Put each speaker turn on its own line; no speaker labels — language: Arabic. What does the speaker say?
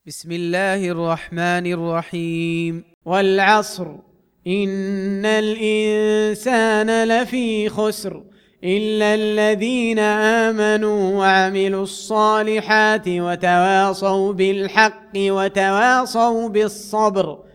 بسم الله الرحمن الرحيم. والعصر إن الإنسان لفي خسر إلا الذين آمنوا وعملوا الصالحات وتواصوا بالحق وتواصوا بالصبر.